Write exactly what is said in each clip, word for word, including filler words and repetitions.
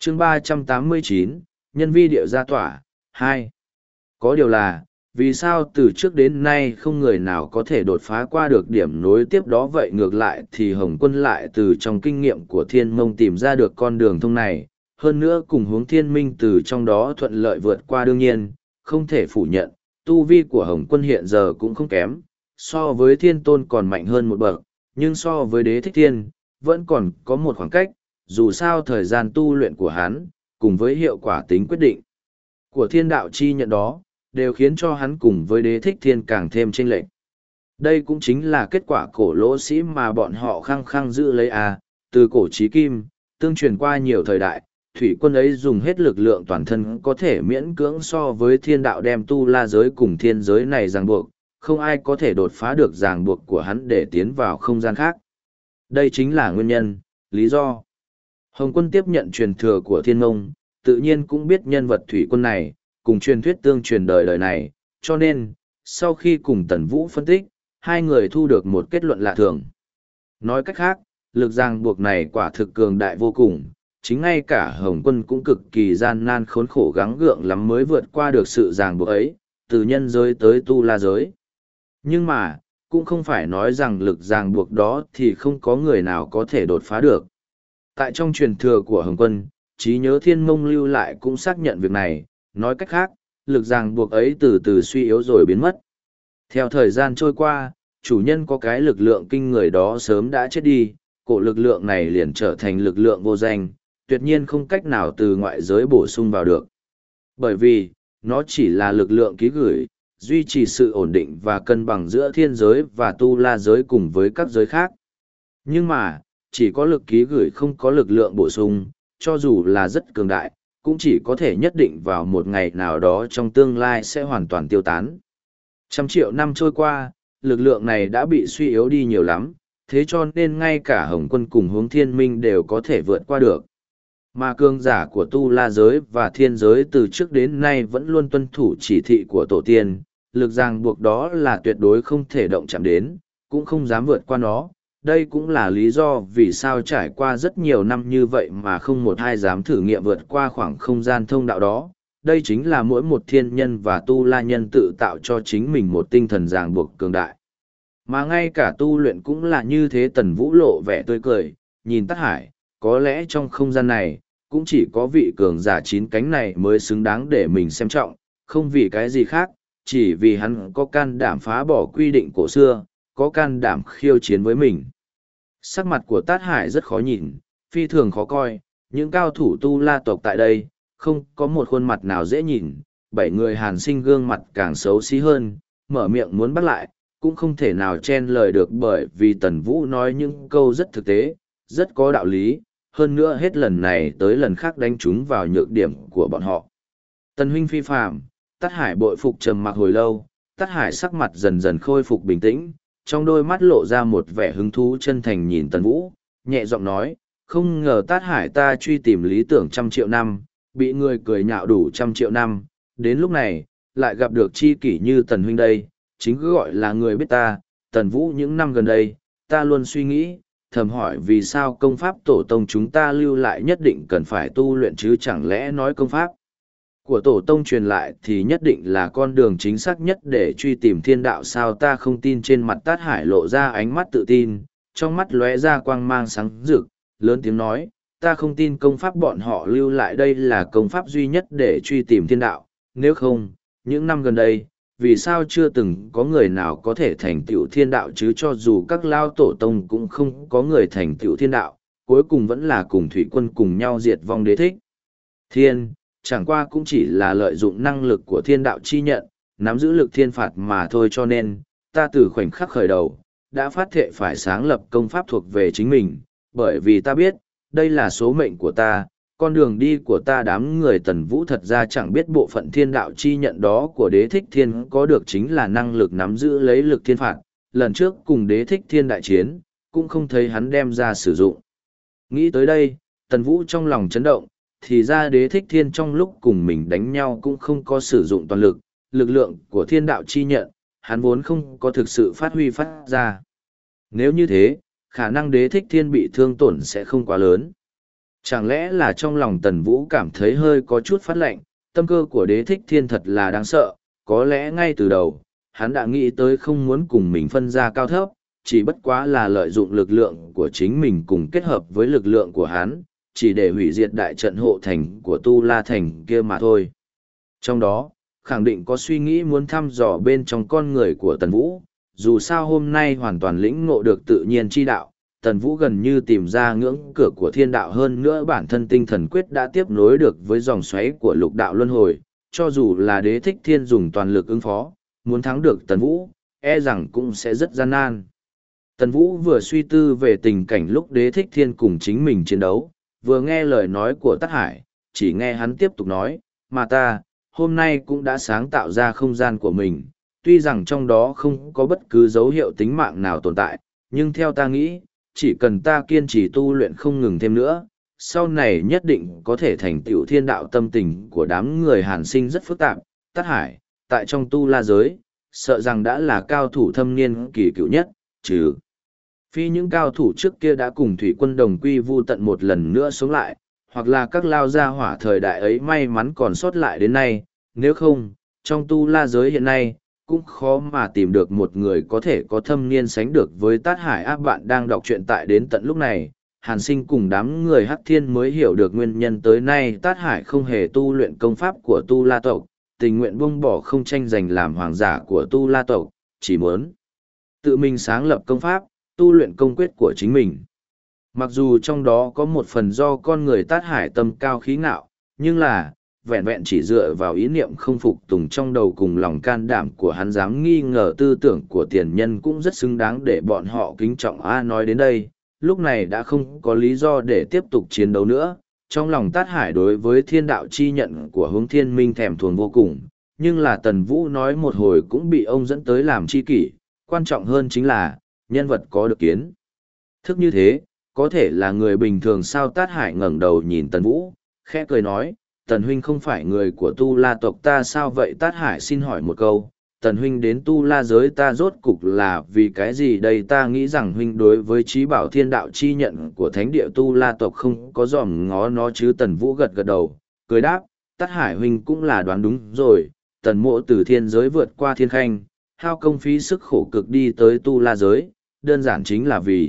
chương ba trăm tám mươi chín, nhân vi địa gia tỏa, hai. Có điều là, vì sao từ trước đến nay không người nào có thể đột phá qua được điểm nối tiếp đó vậy ngược lại thì Hồng Quân lại từ trong kinh nghiệm của Thiên Mông tìm ra được con đường thông này, hơn nữa cùng hướng Thiên Minh từ trong đó thuận lợi vượt qua đương nhiên, không thể phủ nhận, tu vi của Hồng Quân hiện giờ cũng không kém, so với Thiên Tôn còn mạnh hơn một bậc, nhưng so với Đế Thích Thiên, vẫn còn có một khoảng cách, dù sao thời gian tu luyện của hắn, cùng với hiệu quả tính quyết định của thiên đạo chi nhận đó, đều khiến cho hắn cùng với Đế Thích Thiên càng thêm chênh lệch. Đây cũng chính là kết quả cổ lỗ sĩ mà bọn họ khăng khăng giữ lấy à, từ cổ chí kim, tương truyền qua nhiều thời đại, thủy quân ấy dùng hết lực lượng toàn thân có thể miễn cưỡng so với thiên đạo đem tu la giới cùng thiên giới này ràng buộc, không ai có thể đột phá được ràng buộc của hắn để tiến vào không gian khác. Đây chính là nguyên nhân, lý do. Hồng Quân tiếp nhận truyền thừa của Thiên Mông, tự nhiên cũng biết nhân vật thủy quân này, cùng truyền thuyết tương truyền đời đời này, cho nên, sau khi cùng Tần Vũ phân tích, hai người thu được một kết luận lạ thường. Nói cách khác, lực ràng buộc này quả thực cường đại vô cùng, chính ngay cả Hồng Quân cũng cực kỳ gian nan khốn khổ gắng gượng lắm mới vượt qua được sự ràng buộc ấy, từ nhân giới tới tu la giới. Nhưng mà, cũng không phải nói rằng lực ràng buộc đó thì không có người nào có thể đột phá được. Tại trong truyền thừa của Hồng Quân, trí nhớ Thiên Mông lưu lại cũng xác nhận việc này, nói cách khác, lực ràng buộc ấy từ từ suy yếu rồi biến mất. Theo thời gian trôi qua, chủ nhân có cái lực lượng kinh người đó sớm đã chết đi, cổ lực lượng này liền trở thành lực lượng vô danh, tuyệt nhiên không cách nào từ ngoại giới bổ sung vào được. Bởi vì, nó chỉ là lực lượng ký gửi, duy trì sự ổn định và cân bằng giữa thiên giới và tu la giới cùng với các giới khác. Nhưng mà, chỉ có lực ký gửi không có lực lượng bổ sung, cho dù là rất cường đại, cũng chỉ có thể nhất định vào một ngày nào đó trong tương lai sẽ hoàn toàn tiêu tán. Trăm triệu năm trôi qua, lực lượng này đã bị suy yếu đi nhiều lắm, thế cho nên ngay cả Hồng Quân cùng Hướng Thiên Minh đều có thể vượt qua được. Mà cường giả của tu la giới và thiên giới từ trước đến nay vẫn luôn tuân thủ chỉ thị của tổ tiên, lực ràng buộc đó là tuyệt đối không thể động chạm đến, cũng không dám vượt qua nó. Đây cũng là lý do vì sao trải qua rất nhiều năm như vậy mà không một ai dám thử nghiệm vượt qua khoảng không gian thông đạo đó. Đây chính là mỗi một thiên nhân và tu la nhân tự tạo cho chính mình một tinh thần ràng buộc cường đại. Mà ngay cả tu luyện cũng là như thế. Tần Vũ lộ vẻ tươi cười, nhìn Tát Hải, có lẽ trong không gian này, cũng chỉ có vị cường giả chín cánh này mới xứng đáng để mình xem trọng, không vì cái gì khác, chỉ vì hắn có can đảm phá bỏ quy định cổ xưa, có can đảm khiêu chiến với mình. Sắc mặt của Tát Hải rất khó nhìn, phi thường khó coi, những cao thủ tu la tộc tại đây, không có một khuôn mặt nào dễ nhìn, bảy người Hàn Sinh gương mặt càng xấu xí hơn, mở miệng muốn bắt lại, cũng không thể nào chen lời được bởi vì Tần Vũ nói những câu rất thực tế, rất có đạo lý, hơn nữa hết lần này tới lần khác đánh trúng vào nhược điểm của bọn họ. Tần huynh phi phàm, Tát Hải bội phục trầm mặc hồi lâu, Tát Hải sắc mặt dần dần khôi phục bình tĩnh, trong đôi mắt lộ ra một vẻ hứng thú chân thành nhìn Tần Vũ, nhẹ giọng nói, không ngờ Tát Hải ta truy tìm lý tưởng trăm triệu năm, bị người cười nhạo đủ trăm triệu năm, đến lúc này, lại gặp được chi kỷ như Tần huynh đây, chính cứ gọi là người biết ta. Tần Vũ những năm gần đây, ta luôn suy nghĩ, thầm hỏi vì sao công pháp tổ tông chúng ta lưu lại nhất định cần phải tu luyện chứ chẳng lẽ nói công pháp của tổ tông truyền lại thì nhất định là con đường chính xác nhất để truy tìm thiên đạo sao. Ta không tin. Trên mặt Tát Hải lộ ra ánh mắt tự tin, trong mắt lóe ra quang mang sáng rực, lớn tiếng nói, ta không tin công pháp bọn họ lưu lại đây là công pháp duy nhất để truy tìm thiên đạo, nếu không, những năm gần đây, vì sao chưa từng có người nào có thể thành tựu thiên đạo chứ cho dù các lao tổ tông cũng không có người thành tựu thiên đạo, cuối cùng vẫn là cùng thủy quân cùng nhau diệt vong Đế Thích Thiên, chẳng qua cũng chỉ là lợi dụng năng lực của thiên đạo chi nhận, nắm giữ lực thiên phạt mà thôi cho nên, ta từ khoảnh khắc khởi đầu, đã phát thệ phải sáng lập công pháp thuộc về chính mình, bởi vì ta biết, đây là số mệnh của ta, con đường đi của ta. Đám người Tần Vũ thật ra chẳng biết bộ phận thiên đạo chi nhận đó của Đế Thích Thiên có được chính là năng lực nắm giữ lấy lực thiên phạt, lần trước cùng Đế Thích Thiên đại chiến, cũng không thấy hắn đem ra sử dụng. Nghĩ tới đây, Tần Vũ trong lòng chấn động, thì ra Đế Thích Thiên trong lúc cùng mình đánh nhau cũng không có sử dụng toàn lực, lực lượng của thiên đạo chi nhận, hắn vốn không có thực sự phát huy phát ra. Nếu như thế, khả năng Đế Thích Thiên bị thương tổn sẽ không quá lớn. Chẳng lẽ là trong lòng Tần Vũ cảm thấy hơi có chút phát lạnh, tâm cơ của đế thích thiên thật là đáng sợ, có lẽ ngay từ đầu, hắn đã nghĩ tới không muốn cùng mình phân ra cao thấp, chỉ bất quá là lợi dụng lực lượng của chính mình cùng kết hợp với lực lượng của hắn, chỉ để hủy diệt đại trận hộ thành của Tu La Thành kia mà thôi. Trong đó, khẳng định có suy nghĩ muốn thăm dò bên trong con người của Tần Vũ, dù sao hôm nay hoàn toàn lĩnh ngộ được tự nhiên chi đạo, Tần Vũ gần như tìm ra ngưỡng cửa của thiên đạo, hơn nữa bản thân tinh thần quyết đã tiếp nối được với dòng xoáy của lục đạo luân hồi, cho dù là đế thích thiên dùng toàn lực ứng phó, muốn thắng được Tần Vũ, e rằng cũng sẽ rất gian nan. Tần Vũ vừa suy tư về tình cảnh lúc đế thích thiên cùng chính mình chiến đấu, vừa nghe lời nói của Tát Hải, chỉ nghe hắn tiếp tục nói, mà ta, hôm nay cũng đã sáng tạo ra không gian của mình, tuy rằng trong đó không có bất cứ dấu hiệu tính mạng nào tồn tại, nhưng theo ta nghĩ, chỉ cần ta kiên trì tu luyện không ngừng thêm nữa, sau này nhất định có thể thành tựu thiên đạo. Tâm tình của đám người Hàn Sinh rất phức tạp, Tát Hải, tại trong tu la giới, sợ rằng đã là cao thủ thâm niên kỳ cựu nhất, chứ. Phi những cao thủ trước kia đã cùng thủy quân đồng quy vu tận một lần nữa sống lại, hoặc là các lao gia hỏa thời đại ấy may mắn còn sót lại đến nay, nếu không, trong tu la giới hiện nay, cũng khó mà tìm được một người có thể có thâm niên sánh được với Tát Hải. Áp bạn đang đọc truyện tại đến tận lúc này, Hàn Sinh cùng đám người Hắc Thiên mới hiểu được nguyên nhân tới nay Tát Hải không hề tu luyện công pháp của tu la tộc, tình nguyện buông bỏ không tranh giành làm hoàng giả của tu la tộc, chỉ muốn tự mình sáng lập công pháp, tu luyện công quyết của chính mình. Mặc dù trong đó có một phần do con người Tát Hải tâm cao khí ngạo, nhưng là, vẹn vẹn chỉ dựa vào ý niệm không phục tùng trong đầu cùng lòng can đảm của hắn dám nghi ngờ tư tưởng của tiền nhân cũng rất xứng đáng để bọn họ kính trọng. A nói đến đây, lúc này đã không có lý do để tiếp tục chiến đấu nữa. Trong lòng Tát Hải đối với thiên đạo chi nhận của Hướng Thiên Minh thèm thuồng vô cùng, nhưng là Tần Vũ nói một hồi cũng bị ông dẫn tới làm chi kỷ, quan trọng hơn chính là, nhân vật có được kiến thức như thế, có thể là người bình thường sao? Tát Hải ngẩng đầu nhìn Tần Vũ, khẽ cười nói, Tần huynh không phải người của tu la tộc ta sao vậy? Tát Hải xin hỏi một câu, Tần huynh đến tu la giới ta rốt cục là vì cái gì đây? Ta nghĩ rằng huynh đối với trí bảo thiên đạo chi nhận của thánh địa tu la tộc không có dòm ngó nó chứ. Tần Vũ gật gật đầu, cười đáp, Tát Hải huynh cũng là đoán đúng rồi, Tần mộ từ thiên giới vượt qua thiên khanh, hao công phí sức khổ cực đi tới tu la giới, đơn giản chính là vì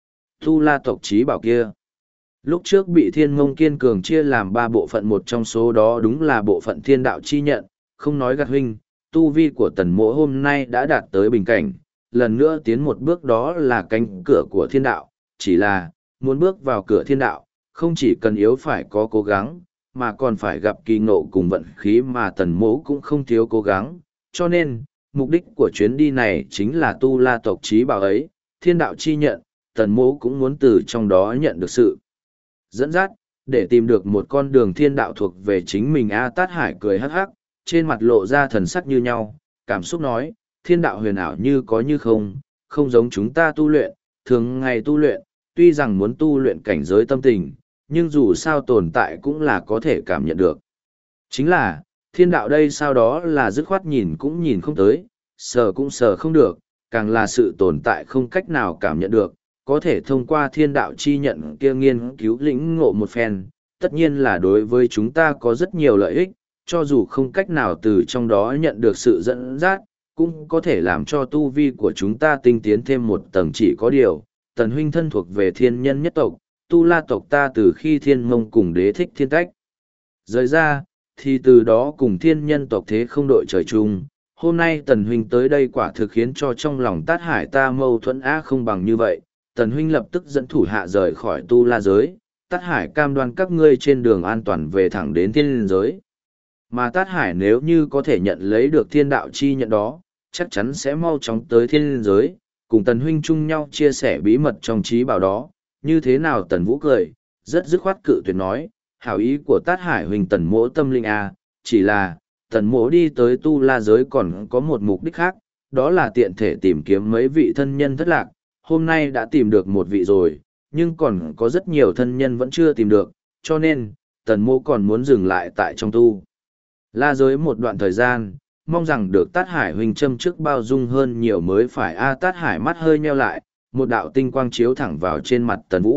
tu la tộc trí bảo kia. Lúc trước bị thiên mông kiên cường chia làm ba bộ phận, một trong số đó đúng là bộ phận thiên đạo chi nhận, không nói gạt huynh, tu vi của tần mộ hôm nay đã đạt tới bình cảnh, lần nữa tiến một bước đó là cánh cửa của thiên đạo, chỉ là, muốn bước vào cửa thiên đạo, không chỉ cần yếu phải có cố gắng, mà còn phải gặp kỳ ngộ cùng vận khí mà tần mộ cũng không thiếu cố gắng, cho nên, mục đích của chuyến đi này chính là tu la tộc trí bảo ấy, thiên đạo chi nhận, tần mộ cũng muốn từ trong đó nhận được sự dẫn dắt, để tìm được một con đường thiên đạo thuộc về chính mình. A Tát Hải cười hắc hắc, trên mặt lộ ra thần sắc như nhau, cảm xúc nói, thiên đạo huyền ảo như có như không, không giống chúng ta tu luyện, thường ngày tu luyện, tuy rằng muốn tu luyện cảnh giới tâm tình, nhưng dù sao tồn tại cũng là có thể cảm nhận được. Chính là, thiên đạo đây sao đó là dứt khoát nhìn cũng nhìn không tới, sờ cũng sờ không được, càng là sự tồn tại không cách nào cảm nhận được, có thể thông qua thiên đạo chi nhận kia nghiên cứu lĩnh ngộ một phen, tất nhiên là đối với chúng ta có rất nhiều lợi ích, cho dù không cách nào từ trong đó nhận được sự dẫn dắt, cũng có thể làm cho tu vi của chúng ta tinh tiến thêm một tầng. Chỉ có điều, tần huynh thân thuộc về thiên nhân nhất tộc, tu la tộc ta từ khi thiên mông cùng đế thích thiên tách rời ra, thì từ đó cùng thiên nhân tộc thế không đội trời chung. Hôm nay tần huynh tới đây quả thực khiến cho trong lòng Tát Hải ta mâu thuẫn á không bằng như vậy. Tần huynh lập tức dẫn thủ hạ rời khỏi tu la giới, Tát Hải cam đoan các ngươi trên đường an toàn về thẳng đến thiên giới. Mà Tát Hải nếu như có thể nhận lấy được thiên đạo chi nhận đó, chắc chắn sẽ mau chóng tới thiên giới, cùng tần huynh chung nhau chia sẻ bí mật trong trí bảo đó. Như thế nào? Tần Vũ cười, rất dứt khoát cự tuyệt nói, hảo ý của Tát Hải huynh tần mỗ tâm linh a, chỉ là, tần mỗ đi tới tu la giới còn có một mục đích khác, đó là tiện thể tìm kiếm mấy vị thân nhân thất lạc. Hôm nay đã tìm được một vị rồi, nhưng còn có rất nhiều thân nhân vẫn chưa tìm được, cho nên, tần mô còn muốn dừng lại tại trong tu la giới một đoạn thời gian, mong rằng được Tát Hải huynh châm trước bao dung hơn nhiều mới phải. A Tát Hải mắt hơi nheo lại, một đạo tinh quang chiếu thẳng vào trên mặt Tần Vũ,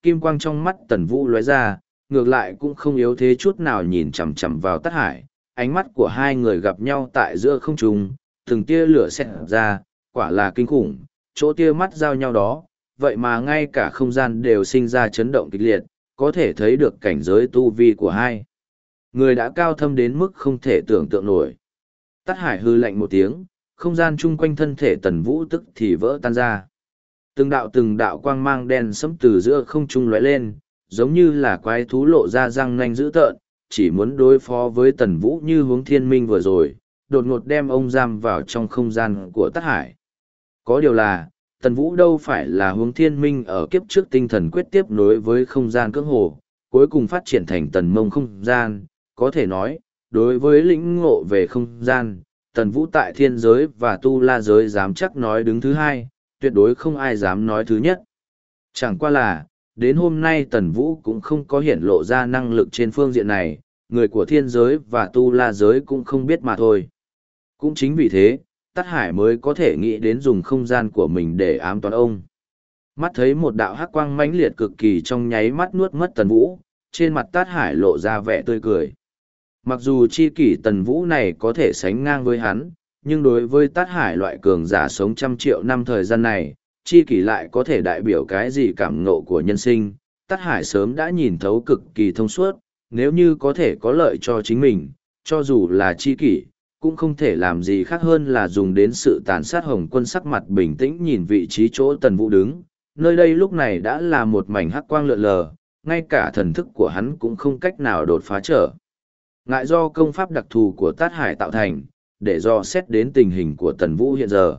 kim quang trong mắt Tần Vũ lóe ra, ngược lại cũng không yếu thế chút nào nhìn chằm chằm vào Tát Hải. Ánh mắt của hai người gặp nhau tại giữa không trung, từng tia lửa xẹt ra, quả là kinh khủng, chỗ tia mắt giao nhau đó, vậy mà ngay cả không gian đều sinh ra chấn động kịch liệt, có thể thấy được cảnh giới tu vi của hai người đã cao thâm đến mức không thể tưởng tượng nổi. Tát Hải hư lạnh một tiếng, không gian chung quanh thân thể Tần Vũ tức thì vỡ tan ra. Từng đạo từng đạo quang mang đen sẫm từ giữa không trung lóe lên, giống như là quái thú lộ ra răng nanh dữ tợn, chỉ muốn đối phó với Tần Vũ như hướng thiên minh vừa rồi, đột ngột đem ông giam vào trong không gian của Tát Hải. Có điều là, Tần Vũ đâu phải là hướng thiên minh ở kiếp trước tinh thần quyết tiếp nối với không gian cưỡng hồ, cuối cùng phát triển thành tần mông không gian, có thể nói, đối với lĩnh ngộ về không gian, Tần Vũ tại thiên giới và tu la giới dám chắc nói đứng thứ hai, tuyệt đối không ai dám nói thứ nhất. Chẳng qua là, đến hôm nay Tần Vũ cũng không có hiển lộ ra năng lực trên phương diện này, người của thiên giới và tu la giới cũng không biết mà thôi. Cũng chính vì thế, Tát Hải mới có thể nghĩ đến dùng không gian của mình để ám toán ông. Mắt thấy một đạo hắc quang mãnh liệt cực kỳ trong nháy mắt nuốt mất Tần Vũ, trên mặt Tát Hải lộ ra vẻ tươi cười. Mặc dù chi kỷ Tần Vũ này có thể sánh ngang với hắn, nhưng đối với Tát Hải loại cường giả sống trăm triệu năm thời gian này, chi kỷ lại có thể đại biểu cái gì cảm ngộ của nhân sinh. Tát Hải sớm đã nhìn thấu cực kỳ thông suốt, nếu như có thể có lợi cho chính mình, cho dù là chi kỷ, cũng không thể làm gì khác hơn là dùng đến sự tàn sát Hồng Quân. Sắc mặt bình tĩnh nhìn vị trí chỗ Tần Vũ đứng, nơi đây lúc này đã là một mảnh hắc quang lượn lờ, ngay cả thần thức của hắn cũng không cách nào đột phá trở ngại do công pháp đặc thù của Tát Hải tạo thành, để dò xét đến tình hình của Tần Vũ hiện giờ.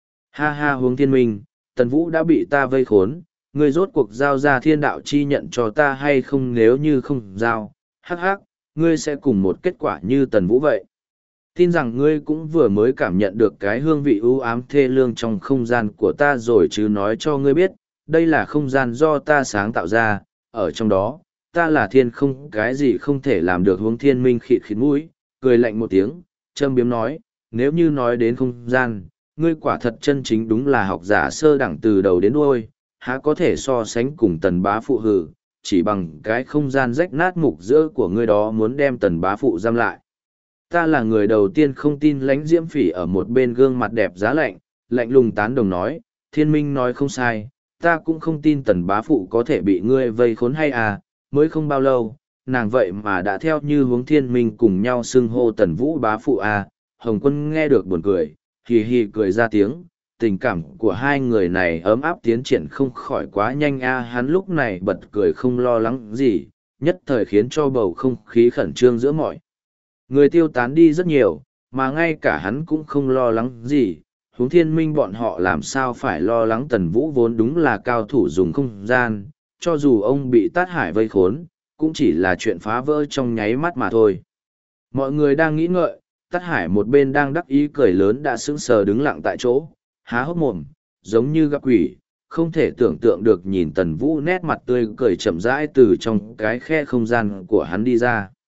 Ha ha Hướng Thiên Minh, Tần Vũ đã bị ta vây khốn, ngươi rốt cuộc giao ra thiên đạo chi nhận cho ta hay không? Nếu như không giao, hắc hắc, ngươi sẽ cùng một kết quả như Tần Vũ vậy. Tin rằng ngươi cũng vừa mới cảm nhận được cái hương vị u ám thê lương trong không gian của ta rồi chứ. Nói cho ngươi biết, đây là không gian do ta sáng tạo ra, ở trong đó, ta là thiên không, cái gì không thể làm được. Hướng Thiên Minh khịt khịt mũi, cười lạnh một tiếng, châm biếm nói, nếu như nói đến không gian, ngươi quả thật chân chính đúng là học giả sơ đẳng từ đầu đến đuôi, há có thể so sánh cùng Tần bá phụ hử, chỉ bằng cái không gian rách nát mục giữa của ngươi đó muốn đem Tần bá phụ giam lại. Ta là người đầu tiên không tin. Lãnh Diễm Phỉ ở một bên gương mặt đẹp giá lạnh, lạnh lùng tán đồng nói, Thiên Minh nói không sai, ta cũng không tin Tần bá phụ có thể bị ngươi vây khốn hay à. Mới không bao lâu, nàng vậy mà đã theo như Hướng Thiên Minh cùng nhau xưng hô Tần Vũ bá phụ à. Hồng Quân nghe được buồn cười, hì hì cười ra tiếng, tình cảm của hai người này ấm áp tiến triển không khỏi quá nhanh a. Hắn lúc này bật cười không lo lắng gì, nhất thời khiến cho bầu không khí khẩn trương giữa mọi người tiêu tán đi rất nhiều, mà ngay cả hắn cũng không lo lắng gì. Hướng Thiên Minh bọn họ làm sao phải lo lắng? Tần Vũ vốn đúng là cao thủ dùng không gian, cho dù ông bị Tát Hải vây khốn, cũng chỉ là chuyện phá vỡ trong nháy mắt mà thôi. Mọi người đang nghĩ ngợi, Tát Hải một bên đang đắc ý cười lớn đã sững sờ đứng lặng tại chỗ, há hốc mồm, giống như gặp quỷ, không thể tưởng tượng được nhìn Tần Vũ nét mặt tươi cười chậm rãi từ trong cái khe không gian của hắn đi ra.